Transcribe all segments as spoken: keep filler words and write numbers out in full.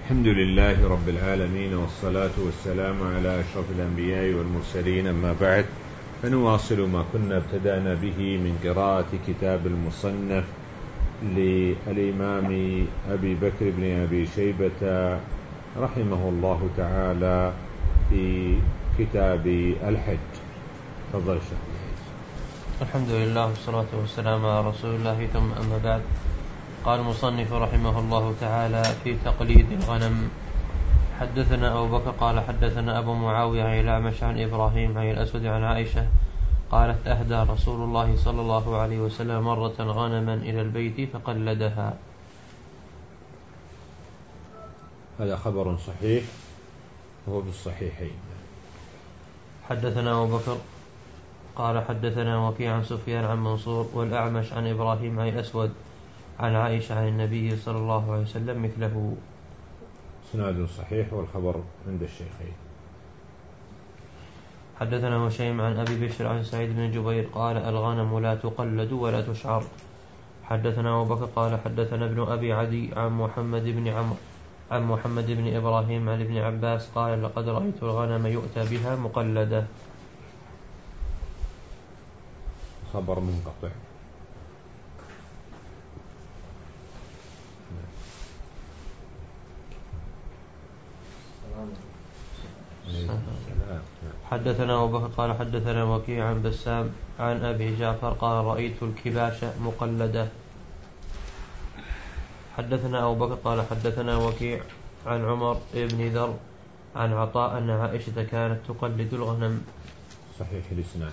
الحمد لله رب العالمين، والصلاة والسلام على أشرف الأنبياء والمرسلين، أما بعد، فنواصل ما كنا ابتدأنا به من قراءة كتاب المصنف للإمام أبي بكر بن أبي شيبة رحمه الله تعالى في كتاب الحج. تفضل شيخ. الحمد لله والصلاة والسلام على رسول الله، ثم أما بعد. قال المصنف رحمه الله تعالى في تقليد الغنم: حدثنا أبو بكر قال حدثنا أبو معاوية عن الأعمش عن إبراهيم عن الأسود عن عائشة قالت: أهدى رسول الله صلى الله عليه وسلم مرة غنما إلى البيت فقلدها. هذا خبر صحيح وهو في الصحيحين. حدثنا أبو بكر قال حدثنا وكيع عن سفيان عن منصور والأعمش عن إبراهيم عن الأسود عن عائشة عن النبي صلى الله عليه وسلم مثله. سناد صحيح والخبر عند الشيخين. حدثنا هشيم عن أبي بشر عن سعيد بن جبير قال: الغنم لا تقلد ولا تشعر. حدثنا أبو بكر قال حدثنا ابن أبي عدي عن محمد بن عمرو عن محمد بن إبراهيم عن ابن عباس قال: لقد رأيت الغنم يؤتى بها مقلدة. خبر منقطع. حدثنا أبو بكر قال حدثنا وكيع عن بسام عن أبي جعفر قال: رأيت الكباش مقلدة. حدثنا أبو بكر قال حدثنا وكيع عن عمر بن ذر عن عطاء أن عائشة كانت تقلد الغنم. صحيح الإسناد.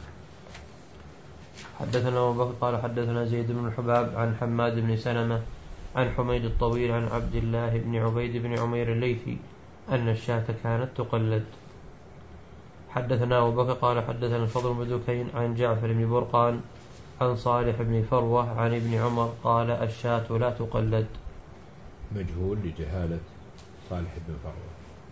حدثنا أبو بكر قال حدثنا زيد بن الحباب عن حماد بن سلمة عن حميد الطويل عن عبد الله بن عبيد بن عمير الليثي أن الشاة كانت تقلد. حدثنا أبو بكر قال حدثنا الفضل بن دكين عن جعفر بن برقان عن صالح بن فروة عن ابن عمر قال: الشاة لا تقلد. مجهول لجهالة صالح بن فروة.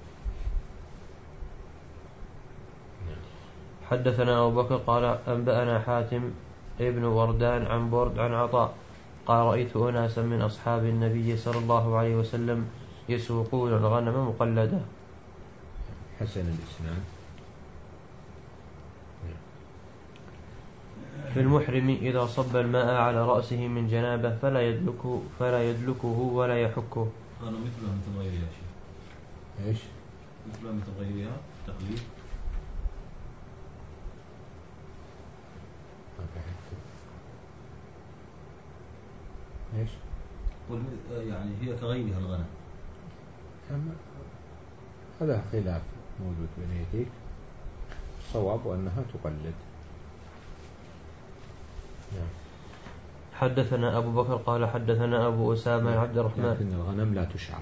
حدثنا أبو بكر قال أنبأنا حاتم ابن وردان عن برد عن عطاء قال: رأيت أناسا من أصحاب النبي صلى الله عليه وسلم يسوقون الغنم مقلدة. حسن الإسناد. في المحرم إذا صب الماء على رأسه من جنابه فلا يدلكه فلا يدلكه ولا يحكه. أنا مثلها مثل غيرها شيء. إيش؟ مثلها مثل غيرها تقليد. إيش؟ يعني هي كغيرها الغنم. هذا خلاف موجود بين يديك. الصواب أنها تقلد. حدثنا أبو بكر قال حدثنا أبو أسامة عبد الرحمن. لكن الغنم لا تشعر.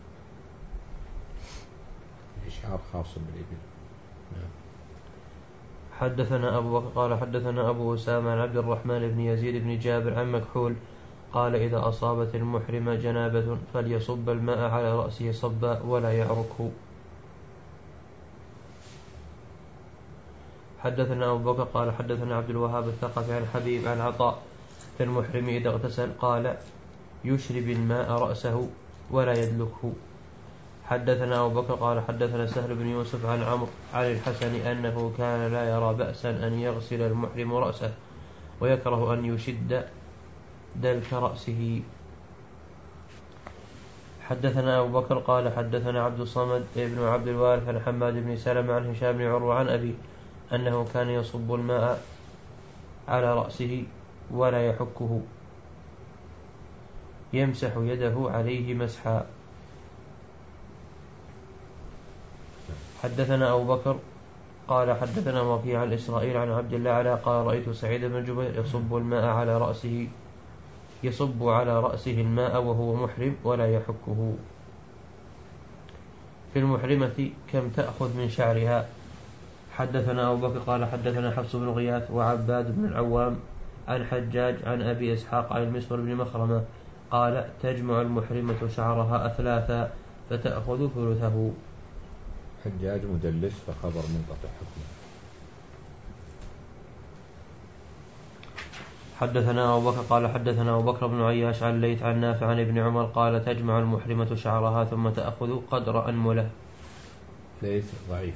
الإشعار خاص بالإبل. حدثنا أبو بكر قال حدثنا أبو أسامة عبد الرحمن بن يزيد بن جابر عن مكحول قال: إذا أصابت المحرم جنابة فليصب الماء على رأسه صبا ولا يعركه. حدثنا أبو بكر قال حدثنا عبد الوهاب الثقفي عن حبيب عن عطاء: في المحرم إذا اغتسل قال: يشرب الماء رأسه ولا يدلكه. حدثنا أبو بكر قال حدثنا سهل بن يوسف عن عمرو عن الحسن أنه كان لا يرى بأسا أن يغسل المحرم رأسه ويكره أن يشد دلك رأسه. حدثنا أبو بكر قال حدثنا عبد الصمد ابن عبد الوارث عن حماد بن سلمة عن هشام بن عروة عن أبي أنه كان يصب الماء على رأسه ولا يحكه، يمسح يده عليه مسحا. حدثنا أبو بكر قال حدثنا وكيع عن إسرائيل عن عبد الله على قال: رأيت سعيد بن جبير يصب الماء على رأسه يصب على رأسه الماء وهو محرم ولا يحكه. في المحرمة كم تأخذ من شعرها. حدثنا أبو بكر قال حدثنا حفص بن غياث وعباد بن العوام عن حجاج عن أبي إسحاق عن المسور بن مخرمة قال: تجمع المحرمة شعرها أثلاثا فتأخذ ثلثه. حجاج مدلس فخبر منقطع حكمه. حدثنا أبو بكر قال حدثنا أبو بكر بن عياش عن الليث عن نافع عن ابن عمر قال تجمع المحرمة شعرها ثم تأخذ قدر أنمله. ليث ضعيف.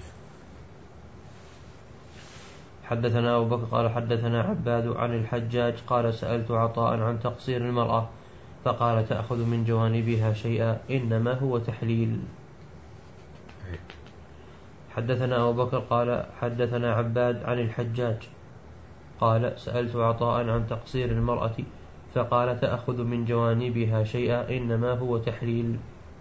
حدثنا أبو بكر قال حدثنا عباد عن الحجاج قال سألت عطاء عن تقصير المرأة فقال تأخذ من جوانبها شيئا إنما هو تحليل. حدثنا أبو بكر قال حدثنا عباد عن الحجاج قال سألت عطاء عن تقصير المرأة فقال تأخذ من جوانبها شيئا إنما هو تحليل.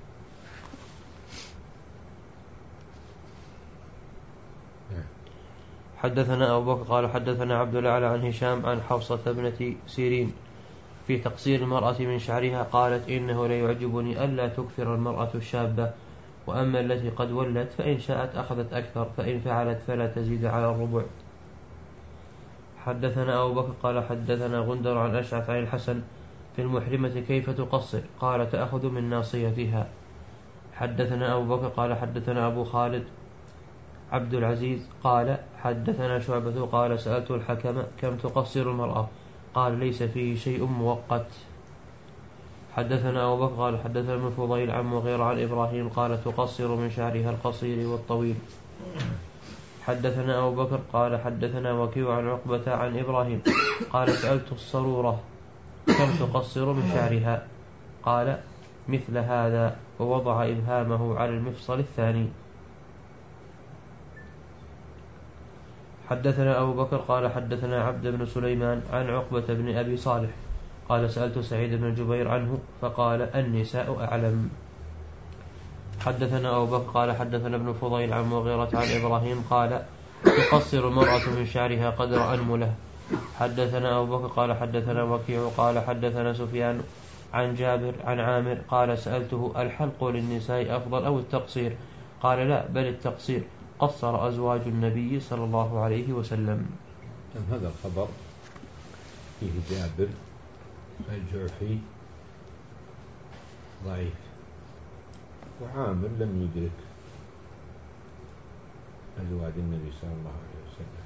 حدثنا أبو بكر قال حدثنا عبد الأعلى عن هشام عن حفصة ابنة سيرين في تقصير المرأة من شعرها قالت إنه لا يعجبني ألا تكثر المرأة الشابة، وأما التي قد ولت فإن شاءت أخذت أكثر فإن فعلت فلا تزيد على الربع. حدثنا أبو بكر قال حدثنا غندر عن أشعث عن الحسن في المحرمة كيف تقصر قال تأخذ من ناصيتها. حدثنا أبو بكر قال حدثنا أبو خالد عبد العزيز قال حدثنا شعبة قال سألت الحكم كم تقصر المرأة قال ليس فيه شيء مؤقت. حدثنا أبو بكر قال حدثنا ابن فضيل عن مغيرة عن إبراهيم قال تقصر من شعرها القصير والطويل. حدثنا أبو بكر قال حدثنا وكيع عن عقبة عن إبراهيم قال سألت الصرورة كم تقصر من شعرها قال مثل هذا ووضع إبهامه على المفصل الثاني. حدثنا أبو بكر قال حدثنا عبد بن سليمان عن عقبة بن أبي صالح قال سألت سعيد بن جبير عنه فقال النساء أعلم. حدثنا أبو بكر قال حدثنا ابن فضيل عن مغيرة عن إبراهيم قال تقصر المرأة من شعرها قدر أنمله. حدثنا أبو بكر قال حدثنا وكيع قال حدثنا سفيان عن جابر عن عامر قال سألته الحلق للنساء أفضل أو التقصير قال لا بل التقصير قصر أزواج النبي صلى الله عليه وسلم. هذا الخبر فيه جابر الجرحي ضعيف وعامر لم يدرك أزواج النبي صلى الله عليه وسلم.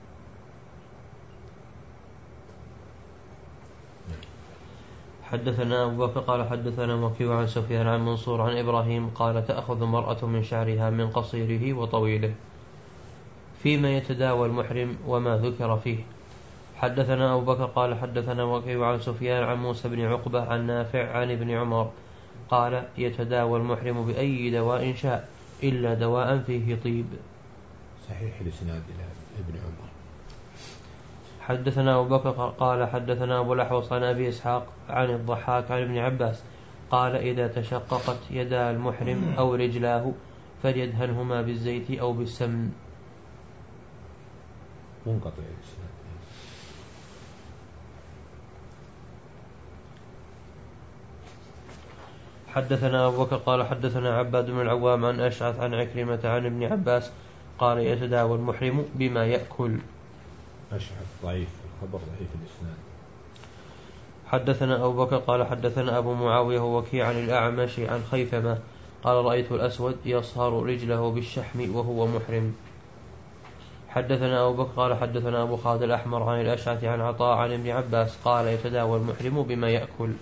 حدثنا أبو بكر قال حدثنا وكيع عن سفيان عن منصور عن إبراهيم قال تأخذ المرأة من شعرها من قصيره وطويله فيما يتداوى المحرم وما ذكر فيه. حدثنا أبو بكر قال حدثنا وكيع عن سفيان عن موسى بن عقبة عن نافع عن ابن عمر قال يتداوى المحرم بأي دواء شاء إلا دواء فيه طيب. صحيح الإسناد إلى ابن عمر. حدثنا أبو بكر قال حدثنا أبو الأحوص عن أبي إسحاق عن الضحاك عن ابن عباس قال إذا تشققت يدا المحرم أو رجلاه فليدهنهما بالزيت أو بالسمن. منقطع الإسناد. حدثنا أبو بكر قال حدثنا عباد بن العوام عن أشعث عن عكرمة عن ابن عباس قال يتداوى المحرم بما يأكل. أشعث ضعيف الخبر ضعيف الإسناد. حدثنا أبو بكر قال حدثنا أبو معاوية وكيع عن الأعمش عن خيثمة قال رأيت الأسود يصهر رجله بالشحم وهو محرم. حدثنا أبو بكر قال حدثنا أبو خالد الأحمر عن الأشعث عن عطاء عن ابن عباس قال يتداوى المحرم بما يأكل.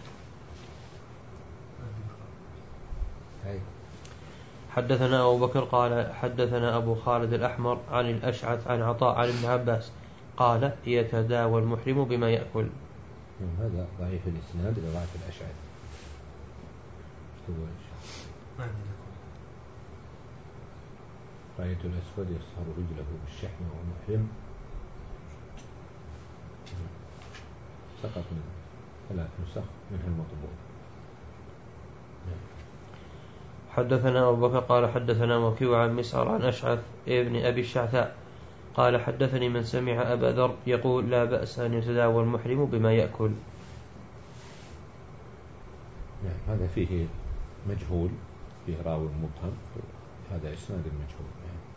حدثنا أبو بكر قال حدثنا أبو خالد الأحمر عن الأشعث عن عطاء عن ابن عباس قال يتداوى المحرم بما يأكل. هذا ضعيف الإسناد لضعف الأشعث. رأيت الأسود يصهر رجله بالشحم وهو محرم سقط من ثلاث نسخ منها المطبوع. حدثنا أبو بكر قال حدثنا وكيع عن مسعر عن أشعث ابن أبي الشعثاء قال حدثني من سمع أبا ذر يقول لا بأس أن يتداوى المحرم بما يأكل. يعني هذا فيه مجهول فيه راوي مبهم هذا إسناد المجهول.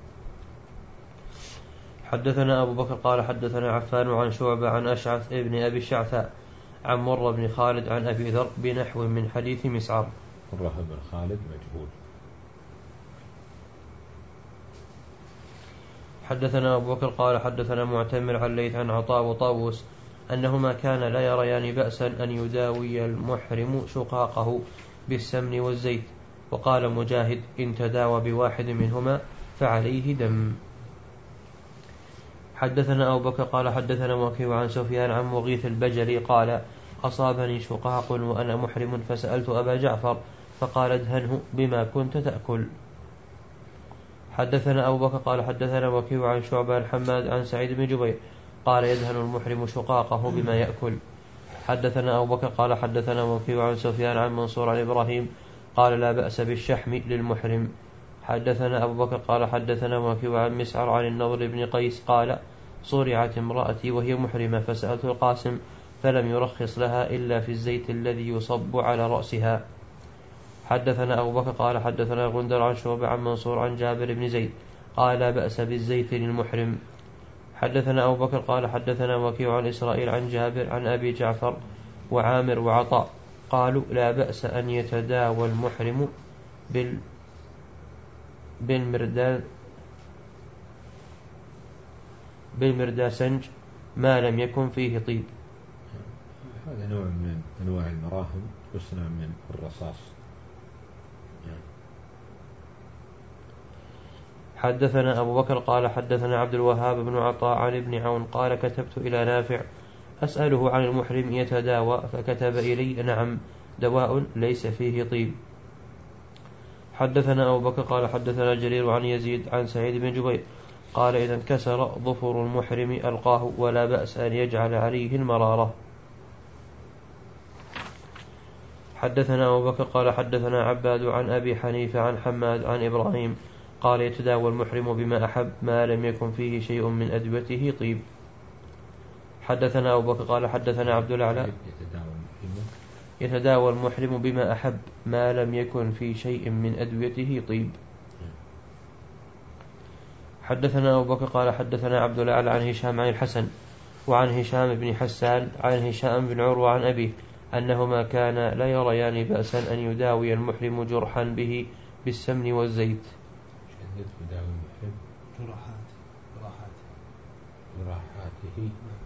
حدثنا أبو بكر قال حدثنا عفان عن شعبة عن أشعث ابن أبي الشعثاء عن مرة بن خالد عن أبي ذر بنحو من حديث مسعر. مرة بن خالد مجهول. حدثنا أبو بكر قال حدثنا معتمر عن ليث عن عطاء وطاووس أنهما كان لا يريان بأسا أن يداوي المحرم شقاقه بالسمن والزيت. وقال مجاهد: إن تداوى بواحد منهما فعليه دم. حدثنا أبو بكر قال حدثنا وكيع عن سفيان عن مغيث البجلي قال: أصابني شقاق وأنا محرم فسألت أبا جعفر فقال: ادهنه بما كنت تأكل. حدثنا أبو بكر قال حدثنا وكيع عن شعبة الحماد عن سعيد بن جبير قال: يدهن المحرم شقاقه بما يأكل. حدثنا أبو بكر قال حدثنا وكيع عن سفيان عن منصور عن إبراهيم قال: لا بأس بالشحم للمحرم. حدثنا أبو بكر قال حدثنا وكيع عن مسعر عن النضر بن قيس قال: صرعت امرأتي وهي محرمة فسألت القاسم فلم يرخص لها إلا في الزيت الذي يصب على رأسها. حدثنا أبو بكر قال حدثنا غندر عن شعبة عن منصور عن جابر بن زيد قال: لا بأس بالزيت للمحرم. حدثنا أبو بكر قال حدثنا وكيع عن إسرائيل عن جابر عن أبي جعفر وعامر وعطاء قالوا: لا بأس أن يتداوى المحرم بال بالمردان بالمرداسنج ما لم يكن فيه طيب. هذا نوع من أنواع المراهم يصنع من الرصاص. حدثنا أبو بكر قال حدثنا عبد الوهاب بن عطاء عن ابن عون قال: كتبت إلى نافع أسأله عن المحرم يتداوى فكتب إلي: نعم، دواء ليس فيه طيب. حدثنا أبو بكر قال حدثنا جرير عن يزيد عن سعيد بن جبير قال: إذا انكسر ظفر المحرم ألقاه ولا بأس أن يجعل عليه المرارة. حدثنا أبو بكر قال حدثنا عباد عن أبي حنيفة عن حماد عن إبراهيم قال: يتداوى المحرم بما أحب ما لم يكن فيه شيء من أدوته طيب. حدثنا أبو بكر قال حدثنا عبد الأعلى: يتداوى المحرم بما أحب ما لم يكن في شيء من أدويته طيب. حدثنا أبو بكر قال حدثنا عبد الأعلى عن هشام عن الحسن وعن هشام بن حسان عن هشام بن عروة عن أبيه أنهما كانا لا يريان بأسا أن يداوي المحرم جرحا به بالسمن والزيت. جراحات جراحات جراحاته.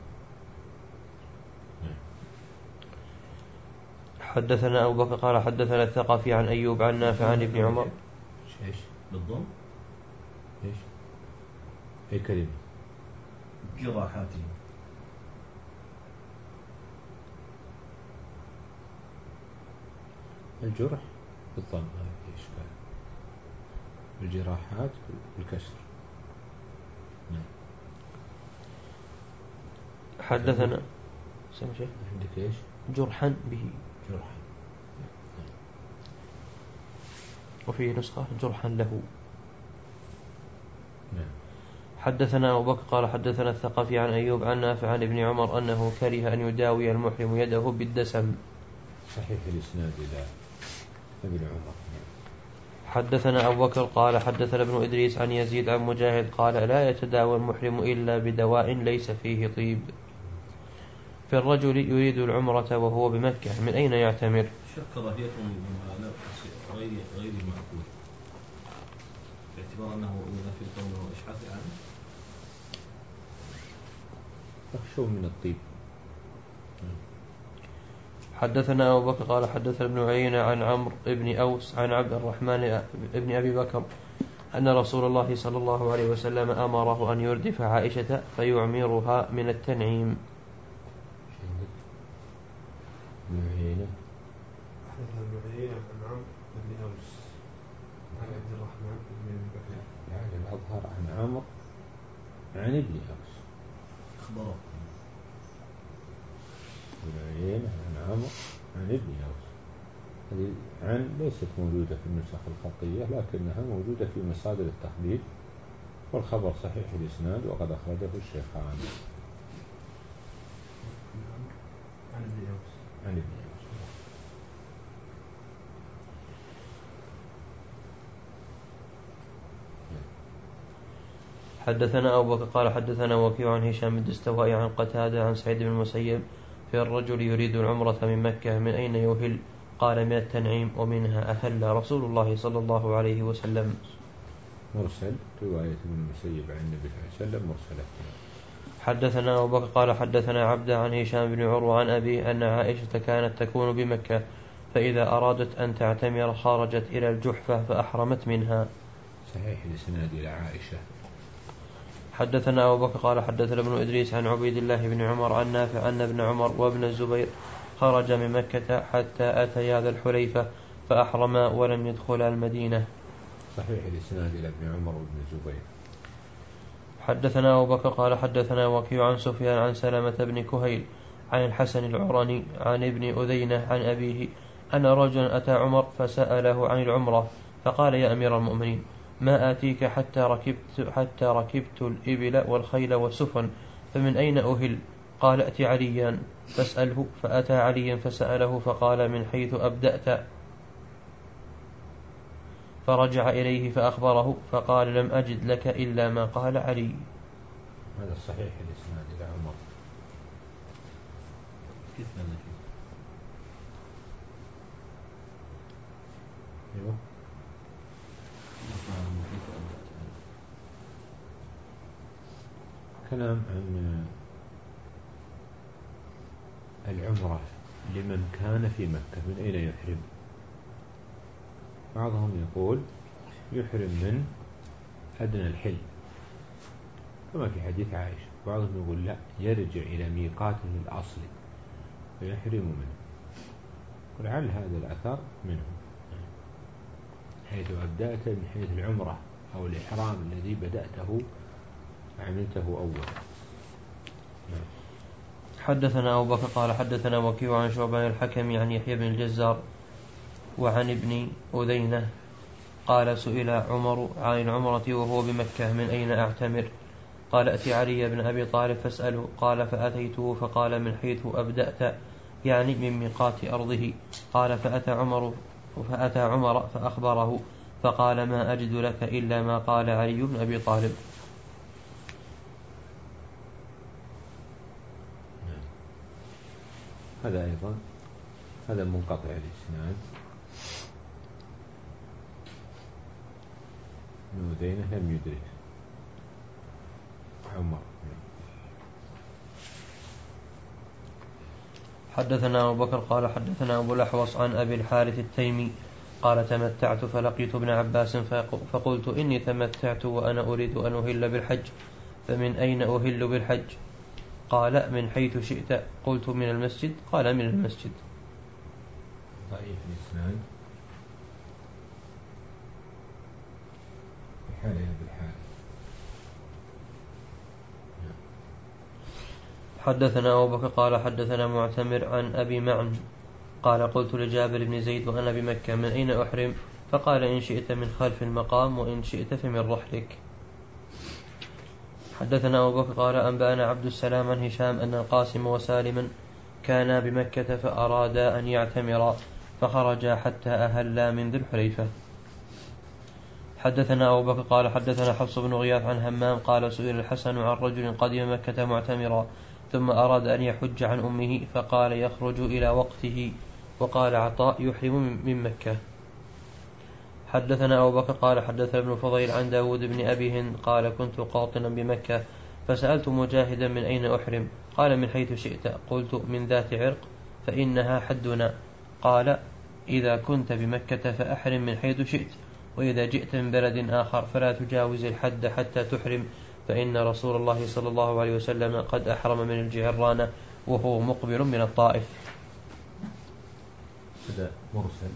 حدثنا أبو بكر قال حدثنا الثقفي عن أيوب عن نافع عن ابن عمر. ايش بالضم؟ ايش؟ اي كلمة؟ جراحاته. الجرح بالضم ما في إشكال، الجراحات بالكسر. حدثنا سمع شيء عندك ايش؟ جرحا به، جرحا، وفيه نسخة جرحا له. نعم. حدثنا أبو بكر قال حدثنا الثقفي عن أيوب عن نافع عن ابن عمر أنه كره أن يداوي المحرم يده بالدسم. صحيح الإسناد إلى ابن عمر. حدثنا أبو بكر قال حدثنا ابن إدريس عن يزيد عن مجاهد قال: لا يتداوى المحرم إلا بدواء ليس فيه طيب. في الرجل يريد العمرة وهو بمكة من أين يعتمر؟ شك راهية غير غير المأكول باعتبار أنه إذا في كونه إشحاف يعني يخشوا من الطيب. حدثنا أبو بكر قال حدثنا ابن عيينة عن عمرو بن أوس عن عبد الرحمن بن أبي بكر أن رسول الله صلى الله عليه وسلم أمره أن يردف عائشة فيعمرها من التنعيم. ابن عيينة حدثنا ابن عيينة عن عمرو بن أوس عن عبد الرحمن بن أبي بكر يعني الأظهر عن عمرو عن ابن أوس. أخبره ابن عيينة عن عمرو عن ابن أوس. هذه عن ليست موجودة في النسخ الخطية لكنها موجودة في مصادر التحديث، والخبر صحيح الإسناد وقد أخرجه الشيخان. عن ابن أوس عن ابن أوس. حدثنا أبو بكر قال حدثنا وكيع عن هشام الدستوائي عن قتادة عن سعيد بن المسيب في الرجل يريد العمرة من مكة من أين يهل؟ قال: من التنعيم ومنها أهل رسول الله صلى الله عليه وسلم. مرسل رواية ابن المسيب عن النبي صلى الله عليه وسلم مرسلة. حدثنا أبو بكر قال حدثنا عبده عن هشام بن عروة عن أبي أن عائشة كانت تكون بمكة فإذا أرادت أن تعتمر خرجت إلى الجحفة فأحرمت منها. صحيح الإسناد إلى عائشة. حدثنا أبو بكر قال حدثنا ابن إدريس عن عبيد الله بن عمر عن نافع أن ابن عمر وابن الزبير خرج من مكة حتى أتيا ذا الحليفة فأحرما ولم يدخلا المدينة. صحيح الإسناد إلى ابن عمر وابن الزبير. حدثنا أبو بكر قال حدثنا وكيع عن سفيان عن سلمة بن كهيل عن الحسن العراني عن ابن أذينة عن أبيه أن رجلا أتى عمر فسأله عن العمرة فقال يا أمير المؤمنين ما آتيك حتى ركبت, حتى ركبت الإبل والخيل والسفن فمن أين أهل؟ قال أت عليا فاسأله. فأتى عليا فسأله فقال من حيث أبدأت، فرجع إليه فأخبره فقال لم أجد لك إلا ما قال علي. هذا صحيح الإسناد إلى عمر. كيف هذا كيف؟ أيوه كلام عن العمرة لمن كان في مكة من أين يحرم. بعضهم يقول يحرم من أدنى الحل كما في حديث عائشة، بعضهم يقول لا يرجع إلى ميقاته الأصلي فيحرم منه، ولعل هذا الأثر منه حيث أبدأت من حيث العمرة أو الإحرام الذي بدأته عملته أول. حدثنا أبو بكر قال حدثنا وكيع عن شعبة الحكم عن يحيى بن الجزار وعن ابن أذينة قال سئل عمر عن العمرة وهو بمكة من أين أعتمر؟ قال أتي علي بن أبي طالب فاسأله. قال فأتيته فقال من حيث أبدأت، يعني من ميقات أرضه. قال فأتى عمر فأتى عمر فأخبره فقال ما أجد لك إلا ما قال علي بن أبي طالب. هذا أيضا هذا منقطع الإسناد. ابن أذينة لم يدرك عمر. حدثنا أبو بكر قال حدثنا أبو الأحوص عن أبي الحارث التيمي قال تمتعت فلقيت ابن عباس فقلت إني تمتعت وأنا أريد أن أهل بالحج، فمن أين أهل بالحج؟ قال من حيث شئت. قلت من المسجد؟ قال من المسجد. ضعيف الإسناد بحاله بالحال. حدثنا أبو بكر قال حدثنا معتمر عن أبي معن قال قلت لجابر بن زيد وأنا بمكة من أين أحرم؟ فقال إن شئت من خلف المقام وإن شئت فمن رحلك. حدثنا أبو بكر قال أنبأنا عبد السلام عن هشام أن القاسم وسالما كانا بمكة فأرادا أن يعتمرا فخرجا حتى أهلا من ذي الحليفة. حدثنا أبو بكر قال حدثنا حفص بن غياث عن همام قال سئل الحسن عن رجل قدم مكة معتمرا ثم أراد أن يحج عن أمه فقال يخرج إلى وقته، وقال عطاء يحرم من مكة. حدثنا أبو بكر قال حدثنا ابن فضيل عن داود بن أبي هند قال كنت قاطنا بمكة فسألت مجاهدا من أين أحرم؟ قال من حيث شئت. قلت من ذات عرق فإنها حدنا. قال إذا كنت بمكة فأحرم من حيث شئت، وإذا جئت من بلد آخر فلا تجاوز الحد حتى تحرم، فإن رسول الله صلى الله عليه وسلم قد أحرم من الجعرانة وهو مقبل من الطائف. هذا مرسل.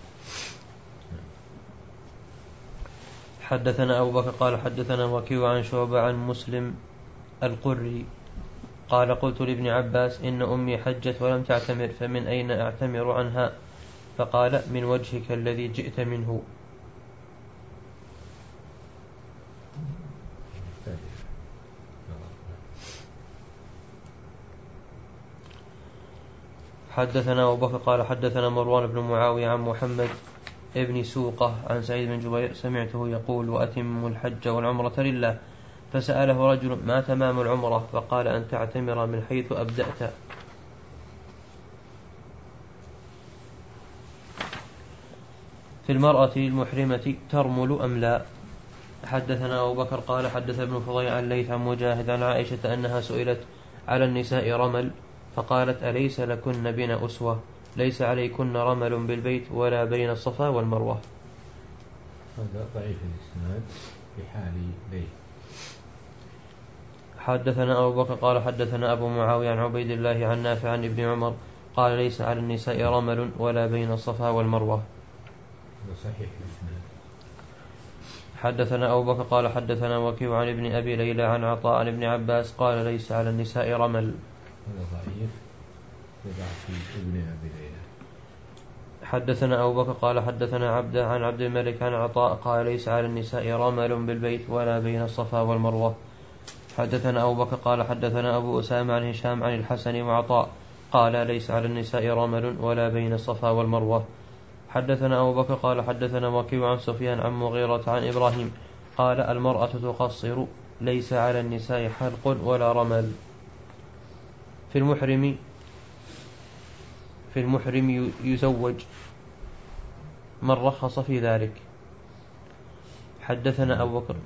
حدثنا أبو بكر قال حدثنا وكيع عن شعبة عن مسلم القري قال قلت لابن عباس إن أمي حجت ولم تعتمر فمن أين أعتمر عنها؟ فقال من وجهك الذي جئت منه. حدثنا أبو بكر قال حدثنا مروان بن معاوية عن محمد ابن سوقة عن سعيد بن جبير سمعته يقول وأتم الحج والعمرة لله. فسأله رجل ما تمام العمرة؟ فقال أن تعتمر من حيث أبدأت. في المرأة المحرمة ترمل أم لا؟ حدثنا أبو بكر قال حدث ابن فضيل عن ليث عن مجاهد عن عائشة أنها سئلت على النساء رمل فقالت أليس لكن بنا أسوة ليس عليكن رمل بالبيت ولا بين الصفا والمروة. هذا ضعيف الإسناد في حال ليث. حدثنا أبو بكر قال حدثنا أبو معاوية عن عبيد الله عن نافع عن ابن عمر قال ليس على النساء رمل ولا بين الصفا والمروة. هذا صحيح الإسناد. حدثنا أبو بكر قال حدثنا وكيع عن ابن أبي ليلى عن عطاء عن ابن عباس قال ليس على النساء رمل. هذا ضعيف لضعف ابن أبي ليلى. حدثنا أبو بكر قال حدثنا عبده عن عبد الملك عن عطاء قال ليس على النساء رمل بالبيت ولا بين الصفا والمروة. حدثنا أبو بكر قال حدثنا أبو أسامة عن هشام عن الحسن وعطاء قال ليس على النساء رمل ولا بين الصفا والمروة. حدثنا أبو بكر قال حدثنا وكيع عن سفيان عن مغيرة عن إبراهيم قال المرأة تقصر ليس على النساء حلق ولا رمل. في المحرم في المحرم يزوج من رخص في ذلك. حدثنا أبو بكر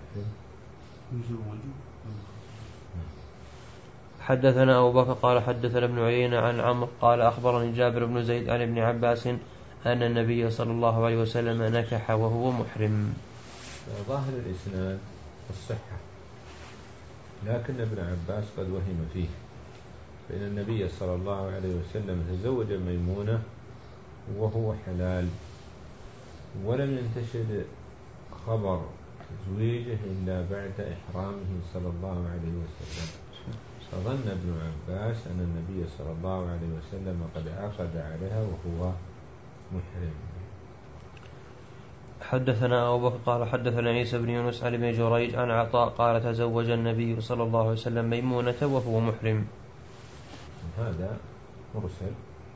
حدثنا أبو بكر قال حدثنا ابن عيينة عن عمرو قال أخبرني جابر بن زيد عن ابن عباس أن النبي صلى الله عليه وسلم نكح وهو محرم. ظاهر الإسناد الصحة، لكن ابن عباس قد وهم فيه، فإن النبي صلى الله عليه وسلم تزوج ميمونة وهو حلال، ولم ينتشر خبر تزويجه إلا بعد إحرامه صلى الله عليه وسلم، فظن ابن عباس أن النبي صلى الله عليه وسلم قد عقد عليها وهو محرم. حدثنا أبو بكر قال حدثنا عيسى بن يونس عن ابن جريج عن عطاء قال تزوج النبي صلى الله عليه وسلم ميمونة وهو محرم. هذا مرسل.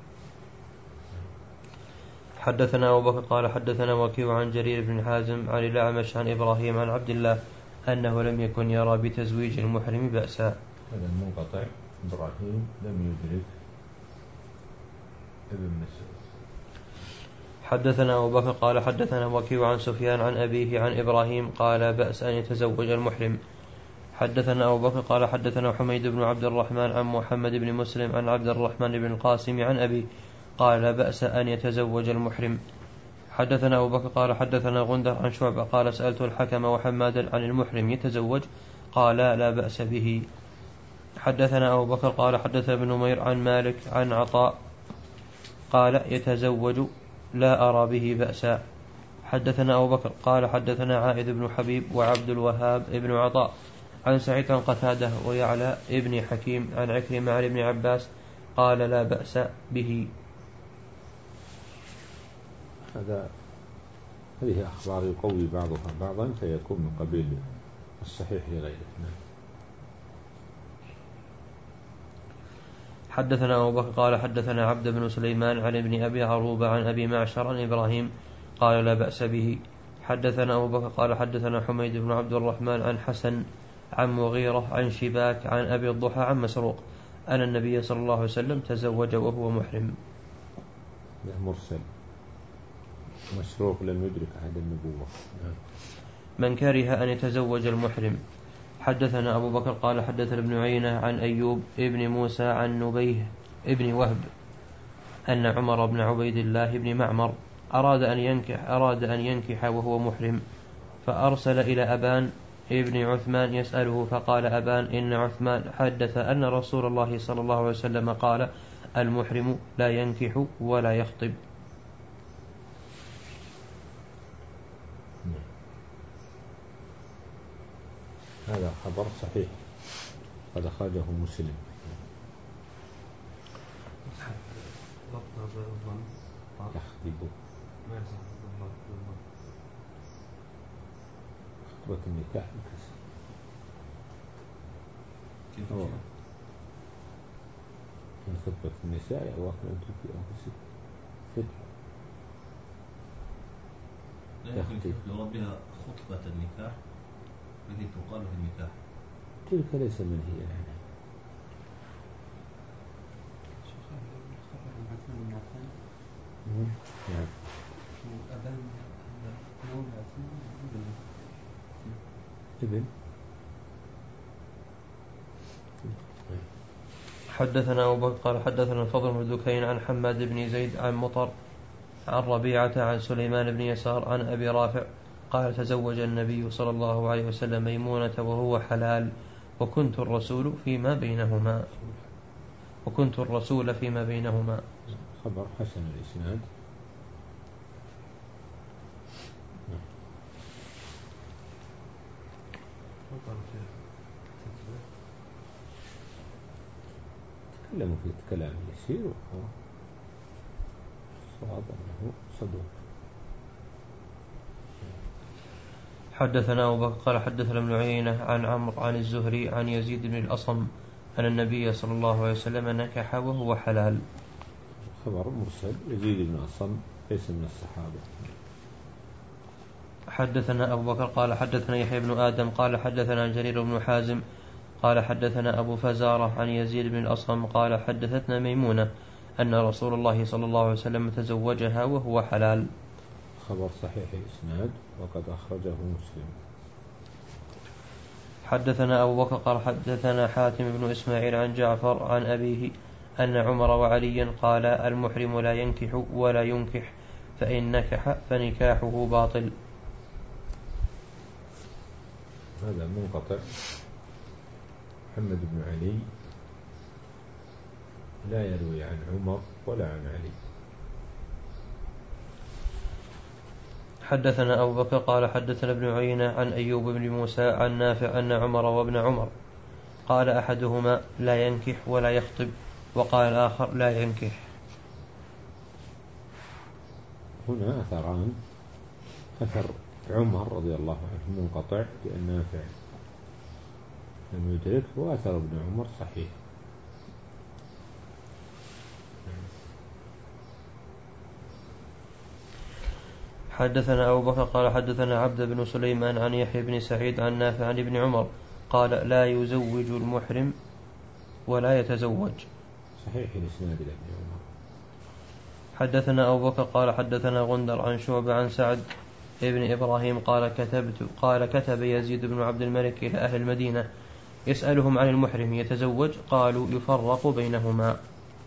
حدثنا أبو بكر قال حدثنا وكيع عن جرير بن حازم عن الأعمش عن إبراهيم عن عبد الله أنه لم يكن يرى بتزويج المحرم بأسا. هذا المنقطع إبراهيم لم يدرك ابن مسعود. حدثنا أبو بكر قال حدثنا وكيع عن سفيان عن أبيه عن إبراهيم قال بأس أن يتزوج المحرم. حدثنا أبو بكر قال حدثنا حميد بن عبد الرحمن عن محمد بن مسلم عن عبد الرحمن بن القاسم عن أبيه قال بأس أن يتزوج المحرم. حدثنا أبو بكر قال حدثنا غندر عن شعبة قال سألت الحكم وحمادا عن المحرم يتزوج قال لا بأس به. حدثنا أبو بكر قال حدثنا ابن نمير عن مالك عن عطاء قال يتزوج لا أرى به بأسا. حدثنا أبو بكر قال حدثنا عائذ بن حبيب وعبد الوهاب ابن عطاء عن سعيد عن قتادة ويعلى ابن حكيم عن عكرمة عن ابن عباس قال لا بأس به. هذا هذه أخبار يقوي بعضها بعضا فيكون من قبيل الصحيح لغيره. حدثنا أبو بكر قال حدثنا عبد بن سليمان عن ابن أبي عروبة عن أبي معشر عن إبراهيم قال لا بأس به. حدثنا أبو بكر قال حدثنا حميد بن عبد الرحمن عن حسن عن مغيرة عن شباك عن أبي الضحى عن مسروق أن النبي صلى الله عليه وسلم تزوج وهو محرم. مرسل مسروق لم يدرك عهد النبوة. من كره أن يتزوج المحرم. حدثنا أبو بكر قال حدثنا ابن عيينة عن أيوب ابن موسى عن نبيه ابن وهب أن عمر بن عبيد الله بن معمر أراد أن ينكح أراد أن ينكح وهو محرم فأرسل إلى أبان ابن عثمان يسأله فقال أبان إن عثمان حدث أن رسول الله صلى الله عليه وسلم قال المحرم لا ينكح ولا يخطب. هذا خبر صحيح قد أخرجه مسلم. يخطب خطبة النكاح بالكسر. من خطبة النساء أواخر أن تبكي أنفسك لا يمكن لربها خطبة النكاح التي تقال في النكاح تلك ليس منهية عنها. ابن حدثنا أبو بكر قال حدثنا الفضل بن دكين عن حماد بن زيد عن مطر عن ربيعة عن سليمان بن يسار عن أبي رافع قال تزوج النبي صلى الله عليه وسلم ميمونة وهو حلال وكنت الرسول فيما بينهما وكنت الرسول فيما بينهما. خبر حسن الإسناد. تكلموا في كلام يسير صواب أنه صدوق. حدثنا أبو بكر قال حدثنا ابن عيينة عن عمرو عن الزهري عن يزيد بن الأصم أن النبي صلى الله عليه وسلم نكح وهو حلال. خبر مرسل. يزيد بن الأصم ليس من الصحابة. حدثنا أبو بكر قال حدثنا يحيى بن آدم قال حدثنا جرير بن حازم قال حدثنا أبو فزارة عن يزيد بن الأصم قال حدثتنا ميمونة أن رسول الله صلى الله عليه وسلم تزوجها وهو حلال. خبر صحيح الإسناد وقد أخرجه مسلم. حدثنا أبو بكر قال حدثنا حاتم بن إسماعيل عن جعفر عن أبيه أن عمر وعليا قال المحرم لا ينكح ولا ينكح فإن نكح فنكاحه باطل. هذا منقطع. محمد بن علي لا يروي عن عمر ولا عن علي. حدثنا أبو بكر قال حدثنا ابن عيينة عن أيوب بن موسى عن نافع أن عمر وابن عمر قال أحدهما لا ينكح ولا يخطب وقال الآخر لا ينكح. هنا أثران. أثر عمر رضي الله عنه منقطع لأن نافع لم يدرك، وأثر ابن عمر صحيح. حدثنا أبو بكر قال حدثنا عبد بن سليمان عن يحيى بن سعيد عن نافع عن ابن عمر قال لا يزوج المحرم ولا يتزوج. صحيح الإسناد لابن عمر. حدثنا أبو بكر قال حدثنا غندر عن شعبة عن سعد ابن إبراهيم قال كتبت قال كتب يزيد بن عبد الملك إلى أهل المدينة يسألهم عن المحرم يتزوج قالوا يفرق بينهما.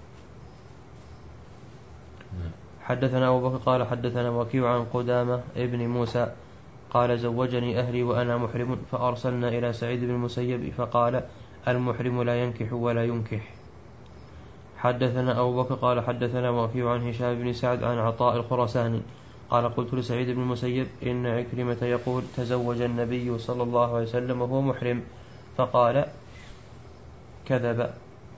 حدثنا أبو بكر قال حدثنا وكيع عن قدامة ابن موسى قال زوجني أهلي وأنا محرم فأرسلنا إلى سعيد بن المسيب فقال المحرم لا ينكح ولا ينكح. حدثنا أبو بكر قال حدثنا وكيع عن هشام بن سعد عن عطاء الخراساني قال قلت لسعيد بن المسيب إن عكرمة يقول تزوج النبي صلى الله عليه وسلم وهو محرم فقال كذب.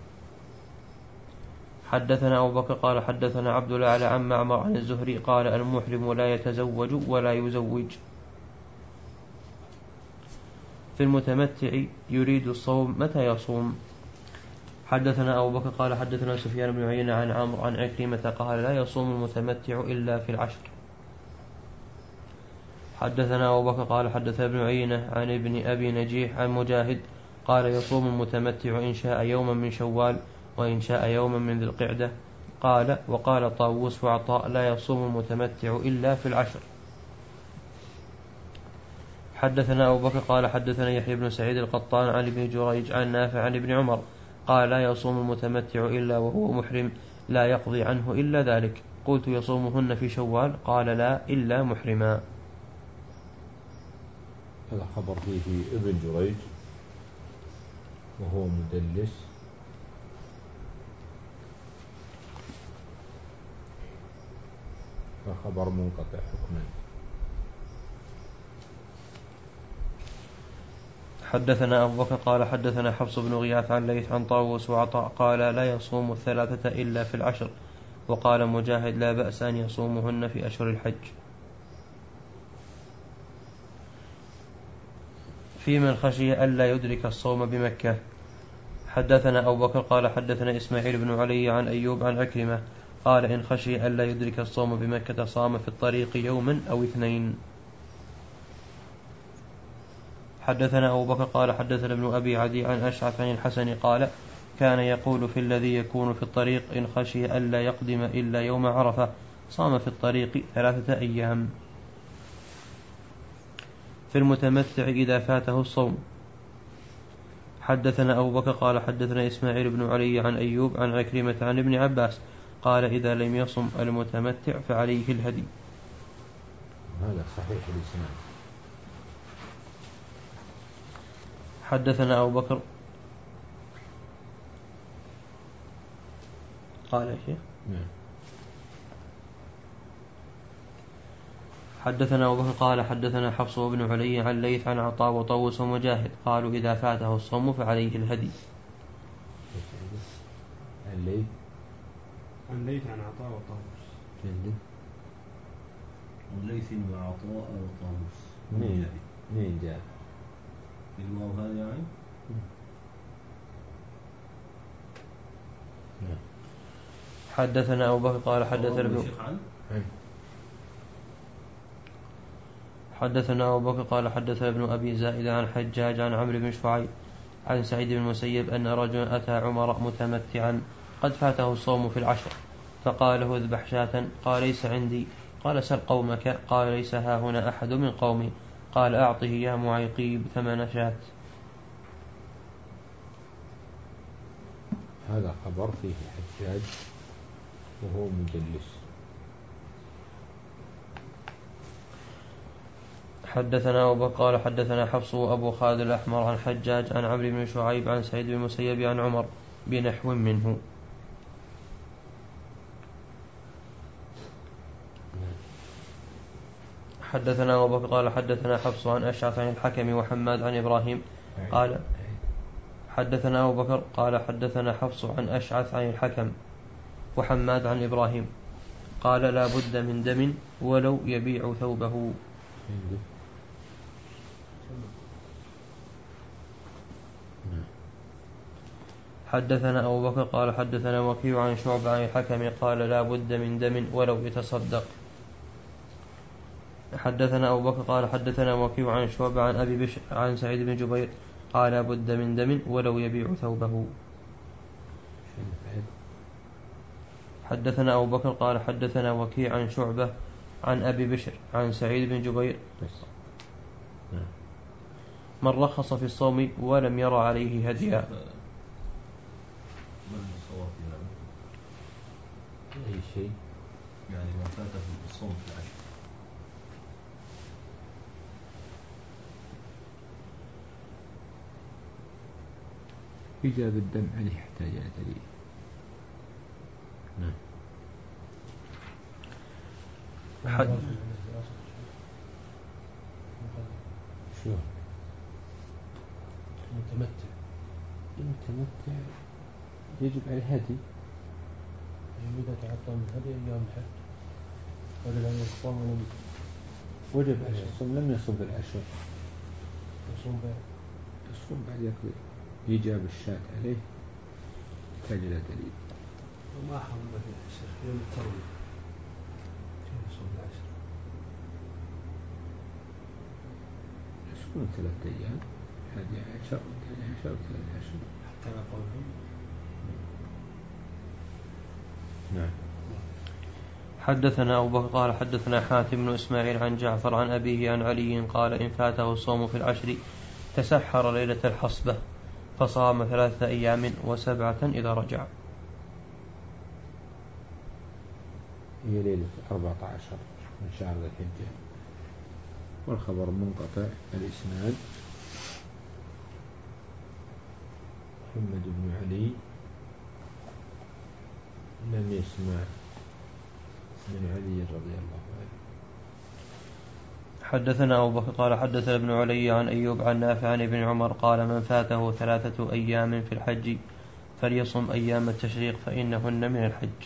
حدثنا أبو بكر قال حدثنا عبد الأعلى عن معمر عن الزهري قال المحرم لا يتزوج ولا يزوج. في المتمتع يريد الصوم متى يصوم. حدثنا أبو بكر قال حدثنا سفيان بن عيينة عن عمرو عن عكرمة قال لا يصوم المتمتع إلا في العشر. حدثنا أبو بكر قال حدثنا ابن عيينة عن ابن أبي نجيح عن مجاهد قال يصوم المتمتع إن شاء يوما من شوال وإن شاء يوما من ذي القعدة. قال وقال طاووس وعطاء لا يصوم المتمتع إلا في العشر. حدثنا أبو بكر قال حدثنا يحيى بن سعيد القطان عن ابن جريج عن نافع عن ابن عمر قال لا يصوم المتمتع إلا وهو محرم لا يقضي عنه إلا ذلك. قلت يصومهن في شوال قال لا إلا محرما. هذا خبر فيه ابن جريج وهو مدلس فخبر منقطع حكما. حدثنا أبو بكر قال حدثنا حفص بن غياث عن ليث عن طاووس وعطاء قال لا يصوم الثلاثة إلا في العشر. وقال مجاهد لا بأس أن يصومهن في أشهر الحج. في من خشي ألا يدرك الصوم بمكة. حدثنا أبو بكر قال حدثنا إسماعيل بن علي عن أيوب عن عكرمة قال إن خشي ألا يدرك الصوم بمكة صام في الطريق يوما أو اثنين. حدثنا أبو بكر قال حدثنا ابن أبي عدي عن أشعث عن الحسن قال كان يقول في الذي يكون في الطريق إن خشي ألا يقدم إلا يوم عرفة صام في الطريق ثلاثة أيام. في المتمتع إذا فاته الصوم. حدثنا أبو بكر قال حدثنا إسماعيل بن علي عن أيوب عن عكرمة عن ابن عباس قال إذا لم يصم المتمتع فعليه الهدي. هذا صحيح الإسناد. حدثنا أبو بكر قال يا شيخ نعم. حدثنا أبو بكر قال حدثنا حفص بن علي عن ليث عن عطاء وطوس ومجاهد قالوا إذا فاته الصوم فعليه الهدي. الليث عن ليث عن عطاء وطاووس. عندك والليث وعطاء وطاووس. منين منين جاء؟ الواو هذا يعني؟ نعم. حدثنا أبو بكر قال حدثنا ابن حدثنا أبو بكر قال حدثنا ابن أبي زائدة عن حجاج عن عمرو بن شعيب عن سعيد بن المسيب أن رجلا أتى عمر متمتعا قد فاته الصوم في العشر فقال له اذبح شاة قال ليس عندي قال سل قومك قال ليس ها هنا أحد من قومي قال أعطه يا معيقيب ثمن شاة. هذا خبر فيه حجاج وهو مدلس. حدثنا أبو بكر قال حدثنا حفص وأبو خالد الأحمر عن حجاج عن عمرو بن شعيب عن سعيد بن المسيب عن عمر بنحو منه. حدثنا أبو بكر قال حدثنا حفص عن أشعث عن الحكم وحماد عن إبراهيم قال حدثنا أبو بكر قال حدثنا حفص عن أشعث عن الحكم وحماد عن إبراهيم قال لا بد من دم ولو يبيع ثوبه. حدثنا أبو بكر قال حدثنا وكيع عن شعبة عن الحكم قال لا بد من دم ولو يتصدق. حدثنا أبو بكر قال حدثنا وكيع عن شعبة عن أبي بشر عن سعيد بن جبير قال لا بد من دم ولو يبيع ثوبه. حدثنا أبو بكر قال حدثنا وكيع عن شعبة عن أبي بشر عن سعيد بن جبير من رخص في الصوم ولم يرى عليه هديا. من الصواب في هذا؟ أي شيء يعني ما فاته في الصوم في العشر. إيجاب الدم هل يحتاج إلى دليل؟ نعم. حد شو المتمتع المتمتع يجب على الهدي. إذا تعطى من هدي أيام الحج وجب عليه الصوم ولم وجب عليه الصوم لم يصم بالعشر يصوم بعد يصوم بعد يقضي. إيجاب الشاة عليه يحتاج إلى دليل. وما حرم في الشيخ يوم التروية كيف يصوم العشر؟ يصوم ثلاثة أيام هذه عشر وثاني عشر وثالث عشر حتى لا قولهم. نعم. حدثنا أبو بكر قال حدثنا حاتم بن إسماعيل عن جعفر عن أبيه عن علي قال إن فاته الصوم في العشر تسحر ليلة الحصبة فصام ثلاثة أيام وسبعة إذا رجع. هي ليلة أربعة عشر من شهر ذي الحجة والخبر منقطع الإسناد. محمد بن علي لم يسمع من علي رضي الله عنه. حدثنا أبو بكر قال حدثنا ابن علي عن أيوب عن نافع عن ابن عمر قال من فاته ثلاثة أيام في الحج فليصم أيام التشريق فإنهن من الحج.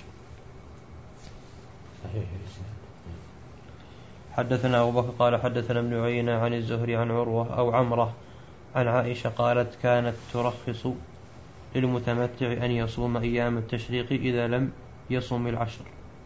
صحيح الإسناد. حدثنا أبو بكر قال حدثنا ابن عيينة عن الزهري عن عروة أو عمرة عن عائشة قالت كانت ترخص للمتمتع أن يصوم أيام التشريق إذا لم يصم العشر.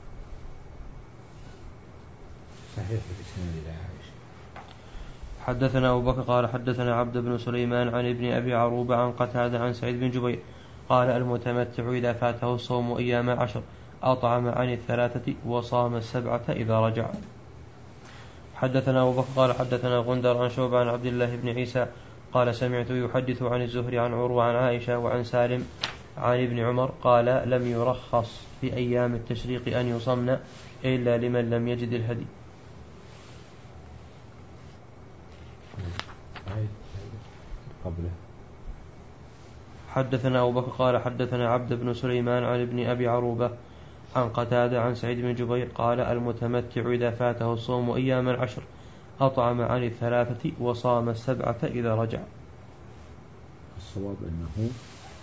صحيح الإسناد إلى عائشة. حدثنا أبو بكر قال حدثنا عبد بن سليمان عن ابن أبي عروبة عن قتادة عن سعيد بن جبير قال المتمتع إذا فاته الصوم أيام عشر أطعم عن الثلاثة وصام السبعة إذا رجع. حدثنا أبو بكر قال حدثنا غندر عن شعبة عن عبد الله بن عيسى قال سمعت يحدث عن الزهري عن عروة عن عائشة وعن سالم عن ابن عمر قال لم يرخص في أيام التشريق أن يصمن إلا لمن لم يجد الهدي. قبله حدثنا أبو بكر قال حدثنا عبد بن سليمان عن ابن أبي عروبة عن قتادة عن سعيد بن جبير قال المتمتع إذا فاته الصوم أيام العشر أطعم عن الثلاثة وصام السبعة إذا رجع. الصواب أنه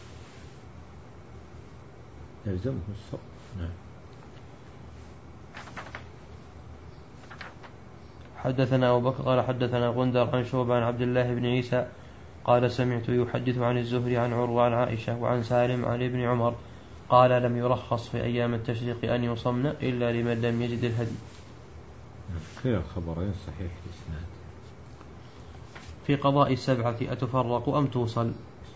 يلزمه الصوم. نعم. حدثنا أبو بكر قال حدثنا غندر عن شعبة عن عبد الله بن عيسى قال سمعت يحدث عن الزهري عن عروة عن عائشة وعن سالم عن ابن عمر قال لم يرخص في أيام التشريق أن يصمن إلا لمن لم يجد الهدي. كلا الخبرين صحيح الإسناد. في قضاء السبعة أتفرق أم توصل؟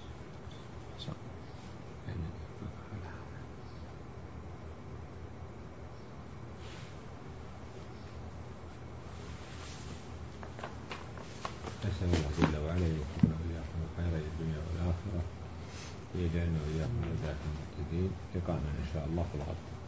أسأل الله جل وعلا يوفقنا وإياكم خير الدنيا والآخرة ويجعلنا وإياكم من ذات المهتدين. لقاءنا إن شاء الله في الغد.